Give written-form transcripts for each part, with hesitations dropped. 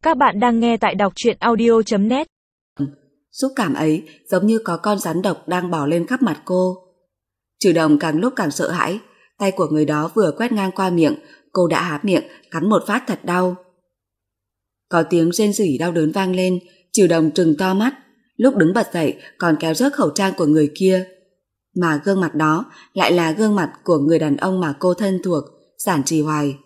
Các bạn đang nghe tại đọc truyện audio.net. Xúc cảm ấy giống như có con rắn độc đang bò lên khắp mặt cô. Trừ Đồng càng lúc càng sợ hãi, tay của người đó vừa quét ngang qua miệng, cô đã há miệng cắn một phát thật đau. Có tiếng rên rỉ đau đớn vang lên, Trừ Đồng trừng to mắt, lúc đứng bật dậy còn kéo rớt khẩu trang của người kia. Mà gương mặt đó lại là gương mặt của người đàn ông mà cô thân thuộc, Giản Trì Hoài.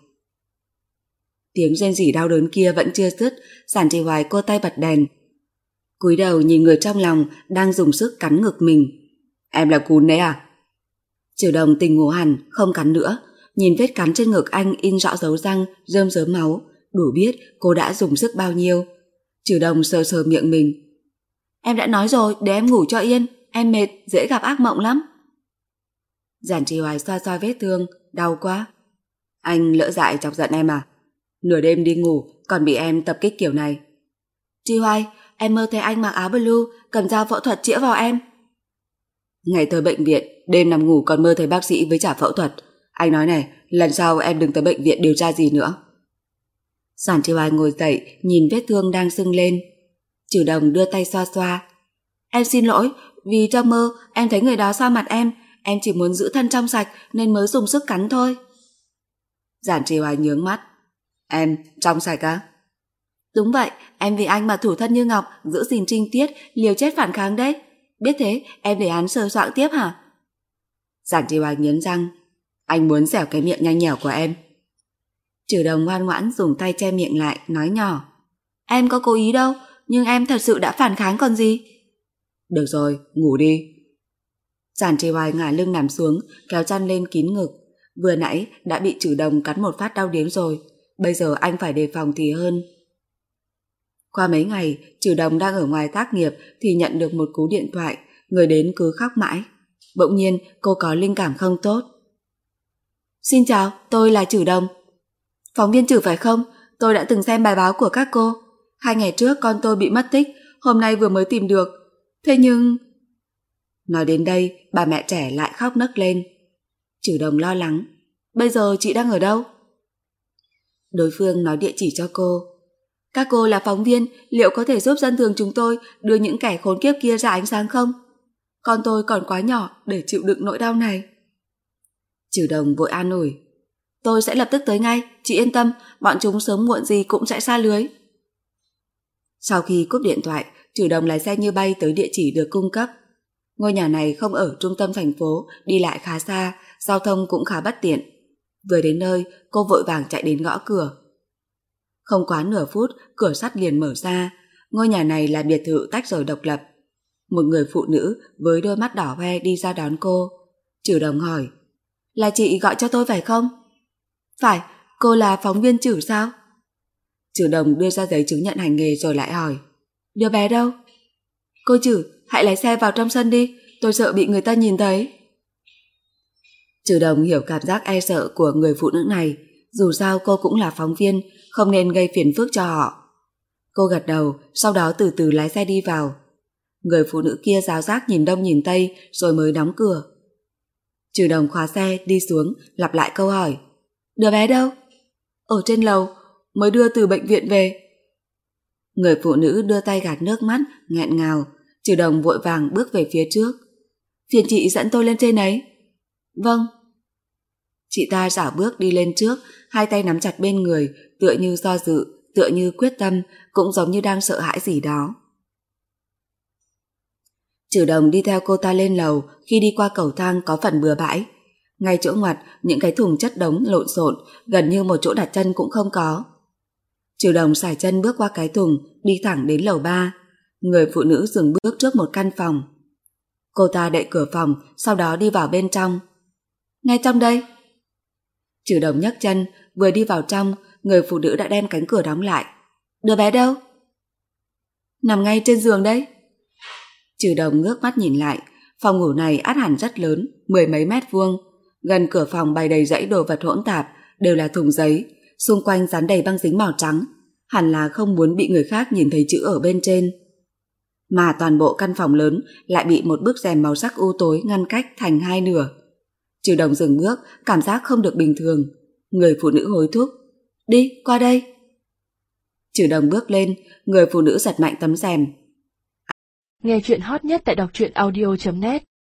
Tiếng rên rỉ đau đớn kia vẫn chưa dứt, Giản Trì Hoài cô tay bật đèn, cúi đầu nhìn người trong lòng đang dùng sức cắn ngực mình. Em là cún đấy à? Trừ Đồng tỉnh ngủ hẳn, không cắn nữa, nhìn vết cắn trên ngực anh in rõ dấu răng, rơm rớm máu, đủ biết cô đã dùng sức bao nhiêu. Trừ Đồng sờ sờ miệng mình. Em đã nói rồi, để em ngủ cho yên, em mệt, dễ gặp ác mộng lắm. Giản Trì Hoài xoa xoa vết thương, đau quá. Anh lỡ dại chọc giận em à? Nửa đêm đi ngủ còn bị em tập kích kiểu này. Trì Hoài, em mơ thấy anh mặc áo blue, cầm dao phẫu thuật chĩa vào em. Ngày tới bệnh viện, đêm nằm ngủ còn mơ thấy bác sĩ với trả phẫu thuật. Anh nói này, lần sau em đừng tới bệnh viện điều tra gì nữa. Giản Trì Hoài ngồi dậy, nhìn vết thương đang sưng lên. Trừ Đồng đưa tay xoa xoa. Em xin lỗi, vì trong mơ em thấy người đó xoa mặt em chỉ muốn giữ thân trong sạch nên mới dùng sức cắn thôi. Giản Trì Hoài nhướng mắt. Em trong sạch á? Đúng vậy, em vì anh mà thủ thân như ngọc, giữ gìn trinh tiết, liều chết phản kháng đấy. Biết thế, em để hắn sờ soạng tiếp hả? Giản Trì Hoài nghiến răng. Anh muốn xẻo cái miệng nhanh nhẻo của em. Trừ Đồng ngoan ngoãn dùng tay che miệng lại, nói nhỏ. Em có cố ý đâu, nhưng em thật sự đã phản kháng còn gì. Được rồi, ngủ đi. Giản Trì Hoài ngả lưng nằm xuống, kéo chăn lên kín ngực. Vừa nãy đã bị Trừ Đồng cắn một phát đau điếng rồi, bây giờ anh phải đề phòng thì hơn. Qua mấy ngày, Trừ Đồng đang ở ngoài tác nghiệp thì nhận được một cú điện thoại, người đến cứ khóc mãi. Bỗng nhiên cô có linh cảm không tốt. Xin chào, tôi là Trừ Đồng. Phóng viên Trừ phải không? Tôi đã từng xem bài báo của các cô. 2 ngày trước con tôi bị mất tích, hôm nay vừa mới tìm được. Thế nhưng... Nói đến đây, bà mẹ trẻ lại khóc nấc lên. Trừ Đồng lo lắng. Bây giờ chị đang ở đâu? Đối phương nói địa chỉ cho cô. Các cô là phóng viên, liệu có thể giúp dân thường chúng tôi đưa những kẻ khốn kiếp kia ra ánh sáng không? Con tôi còn quá nhỏ để chịu đựng nỗi đau này. Trừ Đồng vội an ủi. Tôi sẽ lập tức tới ngay, chị yên tâm, bọn chúng sớm muộn gì cũng sẽ sa lưới. Sau khi cúp điện thoại, Trừ Đồng lái xe như bay tới địa chỉ được cung cấp. Ngôi nhà này không ở trung tâm thành phố, đi lại khá xa, giao thông cũng khá bất tiện. Vừa đến nơi, cô vội vàng chạy đến gõ cửa. Không quá nửa phút, cửa sắt liền mở ra. Ngôi nhà này là biệt thự tách rời độc lập. Một người phụ nữ với đôi mắt đỏ hoe đi ra đón cô. Trừ Đồng hỏi. Là chị gọi cho tôi phải không? Phải, cô là phóng viên Trừ sao? Trừ Đồng đưa ra giấy chứng nhận hành nghề rồi lại hỏi. Đứa bé đâu? Cô Trừ, hãy lái xe vào trong sân đi, tôi sợ bị người ta nhìn thấy. Trừ Đồng hiểu cảm giác e sợ của người phụ nữ này, dù sao cô cũng là phóng viên, không nên gây phiền phức cho họ. Cô gật đầu, sau đó từ từ lái xe đi vào. Người phụ nữ kia giáo giác nhìn đông nhìn tây rồi mới đóng cửa. Trừ Đồng khóa xe đi xuống, lặp lại câu hỏi. Đứa bé đâu? Ở trên lầu, mới đưa từ bệnh viện về. Người phụ nữ đưa tay gạt nước mắt, nghẹn ngào. Trừ Đồng vội vàng bước về phía trước. Phiền chị dẫn tôi lên trên ấy. Vâng. Chị ta rảo bước đi lên trước, hai tay nắm chặt bên người, tựa như do dự, tựa như quyết tâm, cũng giống như đang sợ hãi gì đó. Trừ Đồng đi theo cô ta lên lầu, khi đi qua cầu thang có phần bừa bãi. Ngay chỗ ngoặt, những cái thùng chất đống lộn xộn, gần như một chỗ đặt chân cũng không có. Trừ Đồng sải chân bước qua cái thùng, đi thẳng đến lầu 3. Người phụ nữ dừng bước trước một căn phòng. Cô ta đậy cửa phòng, sau đó đi vào bên trong. Ngay trong đây. Trừ Đồng nhấc chân, vừa đi vào trong, người phụ nữ đã đem cánh cửa đóng lại. Đứa bé đâu? Nằm ngay trên giường đấy. Trừ Đồng ngước mắt nhìn lại, phòng ngủ này ắt hẳn rất lớn, 10 mấy mét vuông. Gần cửa phòng bày đầy dãy đồ vật hỗn tạp, đều là thùng giấy, xung quanh dán đầy băng dính màu trắng, hẳn là không muốn bị người khác nhìn thấy chữ ở bên trên. Mà toàn bộ căn phòng lớn lại bị một bức rèm màu sắc u tối ngăn cách thành hai nửa. Trừ Đồng dừng bước, cảm giác không được bình thường. Người phụ nữ hối thúc. Đi, qua đây. Trừ Đồng bước lên, người phụ nữ giật mạnh tấm rèm. Nghe chuyện hot nhất tại đọc truyện audio.net